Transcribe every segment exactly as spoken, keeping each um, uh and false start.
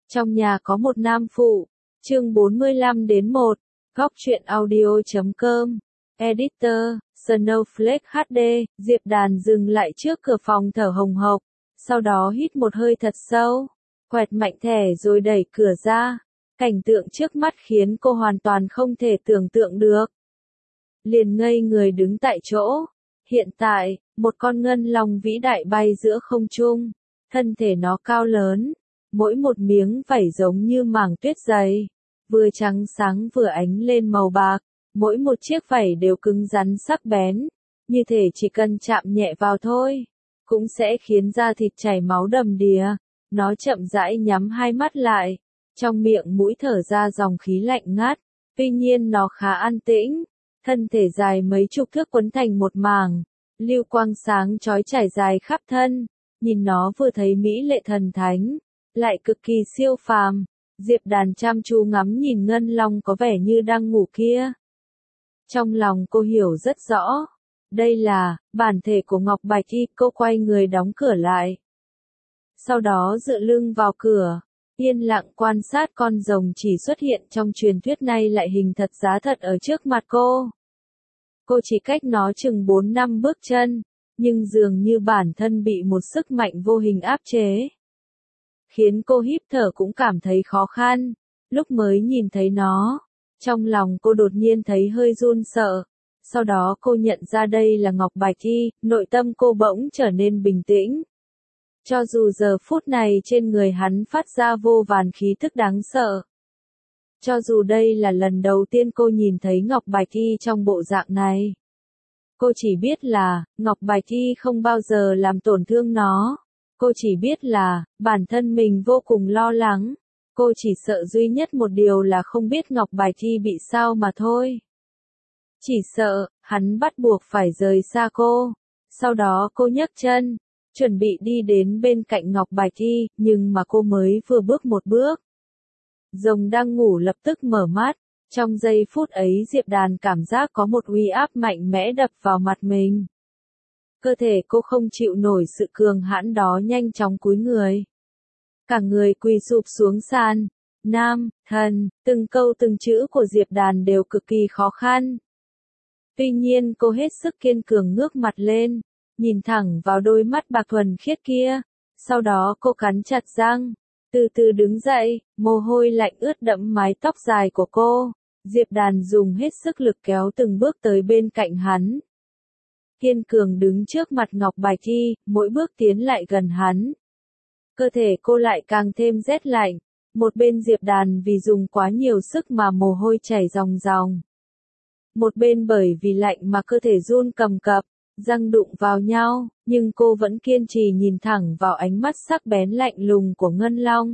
Trong nhà có một nam phụ, chương bốn mươi lăm đến một, góc truyện audio chấm com, editor, Snowflake hát đê, Diệp Đàn dừng lại trước cửa phòng thở hồng hộc, sau đó hít một hơi thật sâu, quẹt mạnh thẻ rồi đẩy cửa ra. Cảnh tượng trước mắt khiến cô hoàn toàn không thể tưởng tượng được. Liền ngây người đứng tại chỗ. Hiện tại, một con ngân long vĩ đại bay giữa không trung, thân thể nó cao lớn, mỗi một miếng vảy giống như mảng tuyết dày, vừa trắng sáng vừa ánh lên màu bạc, mỗi một chiếc vảy đều cứng rắn sắc bén, như thể chỉ cần chạm nhẹ vào thôi, cũng sẽ khiến da thịt chảy máu đầm đìa. Nó chậm rãi nhắm hai mắt lại, trong miệng mũi thở ra dòng khí lạnh ngắt, tuy nhiên nó khá an tĩnh, thân thể dài mấy chục thước quấn thành một mảng, lưu quang sáng chói trải dài khắp thân, nhìn nó vừa thấy mỹ lệ thần thánh, lại cực kỳ siêu phàm. Diệp Đàn chăm chú ngắm nhìn ngân long có vẻ như đang ngủ kia. Trong lòng cô hiểu rất rõ, đây là bản thể của Ngọc Bạch Y. Cô quay người đóng cửa lại, sau đó dựa lưng vào cửa, yên lặng quan sát con rồng chỉ xuất hiện trong truyền thuyết này lại hình thật giá thật ở trước mặt cô. Cô chỉ cách nó chừng bốn năm bước chân, nhưng dường như bản thân bị một sức mạnh vô hình áp chế, khiến cô hít thở cũng cảm thấy khó khăn. Lúc mới nhìn thấy nó, trong lòng cô đột nhiên thấy hơi run sợ, sau đó cô nhận ra đây là Ngọc Bạch Y, nội tâm cô bỗng trở nên bình tĩnh. Cho dù giờ phút này trên người hắn phát ra vô vàn khí thức đáng sợ. Cho dù đây là lần đầu tiên cô nhìn thấy Ngọc Bạch Y trong bộ dạng này. Cô chỉ biết là, Ngọc Bạch Y không bao giờ làm tổn thương nó. Cô chỉ biết là, bản thân mình vô cùng lo lắng. Cô chỉ sợ duy nhất một điều là không biết Ngọc Bạch Y bị sao mà thôi. Chỉ sợ, hắn bắt buộc phải rời xa cô. Sau đó cô nhấc chân, chuẩn bị đi đến bên cạnh Ngọc Bạch Y, nhưng mà cô mới vừa bước một bước. Rồng đang ngủ lập tức mở mắt, trong giây phút ấy Diệp Đàn cảm giác có một uy áp mạnh mẽ đập vào mặt mình. Cơ thể cô không chịu nổi sự cường hãn đó, nhanh chóng cúi người. Cả người quỳ sụp xuống sàn. Nam, thần, từng câu từng chữ của Diệp Đàn đều cực kỳ khó khăn. Tuy nhiên cô hết sức kiên cường ngước mặt lên, nhìn thẳng vào đôi mắt bạc thuần khiết kia, sau đó cô cắn chặt răng, từ từ đứng dậy, mồ hôi lạnh ướt đẫm mái tóc dài của cô. Diệp Đàn dùng hết sức lực kéo từng bước tới bên cạnh hắn. Kiên cường đứng trước mặt Ngọc Bạch Y, mỗi bước tiến lại gần hắn. Cơ thể cô lại càng thêm rét lạnh, một bên Diệp Đàn vì dùng quá nhiều sức mà mồ hôi chảy ròng ròng. Một bên bởi vì lạnh mà cơ thể run cầm cập, răng đụng vào nhau, nhưng cô vẫn kiên trì nhìn thẳng vào ánh mắt sắc bén lạnh lùng của Ngân Long.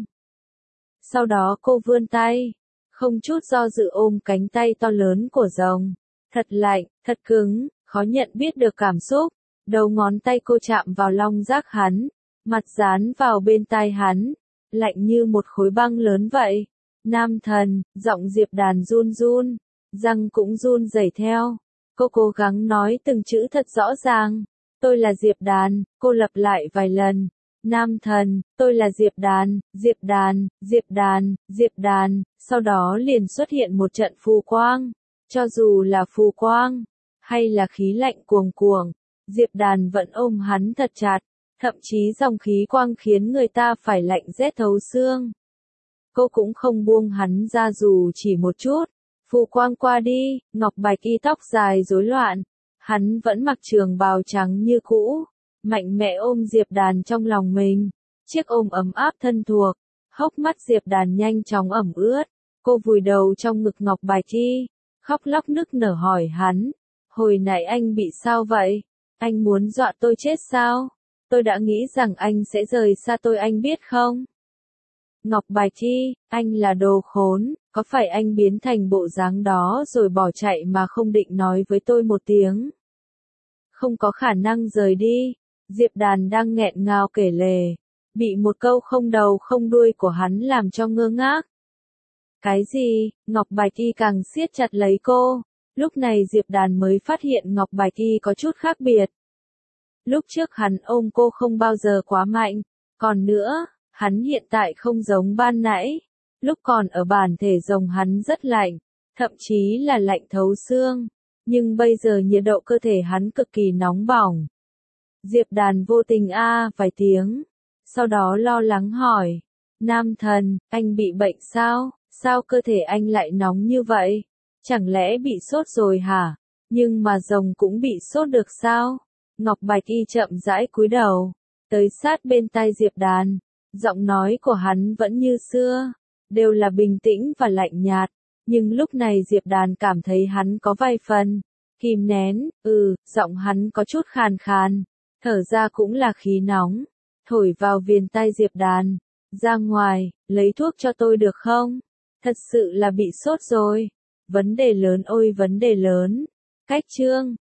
Sau đó cô vươn tay, không chút do dự ôm cánh tay to lớn của rồng. Thật lạnh, thật cứng, khó nhận biết được cảm xúc. Đầu ngón tay cô chạm vào long giác hắn, mặt dán vào bên tai hắn, lạnh như một khối băng lớn vậy. Nam thần, giọng Diệp Đàn run run, răng cũng run rẩy theo. Cô cố gắng nói từng chữ thật rõ ràng. Tôi là Diệp Đàn, cô lặp lại vài lần. Nam thần, tôi là Diệp Đàn, Diệp Đàn, Diệp Đàn, Diệp Đàn. Sau đó liền xuất hiện một trận phù quang. Cho dù là phù quang, hay là khí lạnh cuồng cuồng, Diệp Đàn vẫn ôm hắn thật chặt. Thậm chí dòng khí quang khiến người ta phải lạnh rét thấu xương. Cô cũng không buông hắn ra dù chỉ một chút. Phù quang qua đi, Ngọc Bạch Y tóc dài rối loạn, hắn vẫn mặc trường bào trắng như cũ, mạnh mẽ ôm Diệp Đàn trong lòng mình, chiếc ôm ấm áp thân thuộc, hốc mắt Diệp Đàn nhanh chóng ẩm ướt, cô vùi đầu trong ngực Ngọc Bạch Y, khóc lóc nức nở hỏi hắn, hồi nãy anh bị sao vậy? Anh muốn dọa tôi chết sao? Tôi đã nghĩ rằng anh sẽ rời xa tôi, anh biết không? Ngọc Bạch Y, anh là đồ khốn, có phải anh biến thành bộ dáng đó rồi bỏ chạy mà không định nói với tôi một tiếng? Không có khả năng rời đi. Diệp Đàn đang nghẹn ngào kể lể, bị một câu không đầu không đuôi của hắn làm cho ngơ ngác. Cái gì? Ngọc Bạch Y càng siết chặt lấy cô. Lúc này Diệp Đàn mới phát hiện Ngọc Bạch Y có chút khác biệt. Lúc trước hắn ôm cô không bao giờ quá mạnh, còn nữa, Hắn hiện tại không giống ban nãy, lúc còn ở bản thể rồng hắn rất lạnh, thậm chí là lạnh thấu xương, nhưng bây giờ nhiệt độ cơ thể hắn cực kỳ nóng bỏng. Diệp Đàn vô tình a vài tiếng, sau đó lo lắng hỏi, Nam thần, anh bị bệnh sao, sao cơ thể anh lại nóng như vậy, chẳng lẽ bị sốt rồi hả, nhưng mà rồng cũng bị sốt được sao? Ngọc Bạch Y chậm rãi cúi đầu, tới sát bên tai Diệp Đàn, giọng nói của hắn vẫn như xưa, đều là bình tĩnh và lạnh nhạt, nhưng lúc này Diệp Đàn cảm thấy hắn có vài phần kìm nén, ừ, giọng hắn có chút khàn khàn, thở ra cũng là khí nóng, thổi vào viền tai Diệp Đàn, ra ngoài, lấy thuốc cho tôi được không? Thật sự là bị sốt rồi, vấn đề lớn ôi vấn đề lớn, cách chương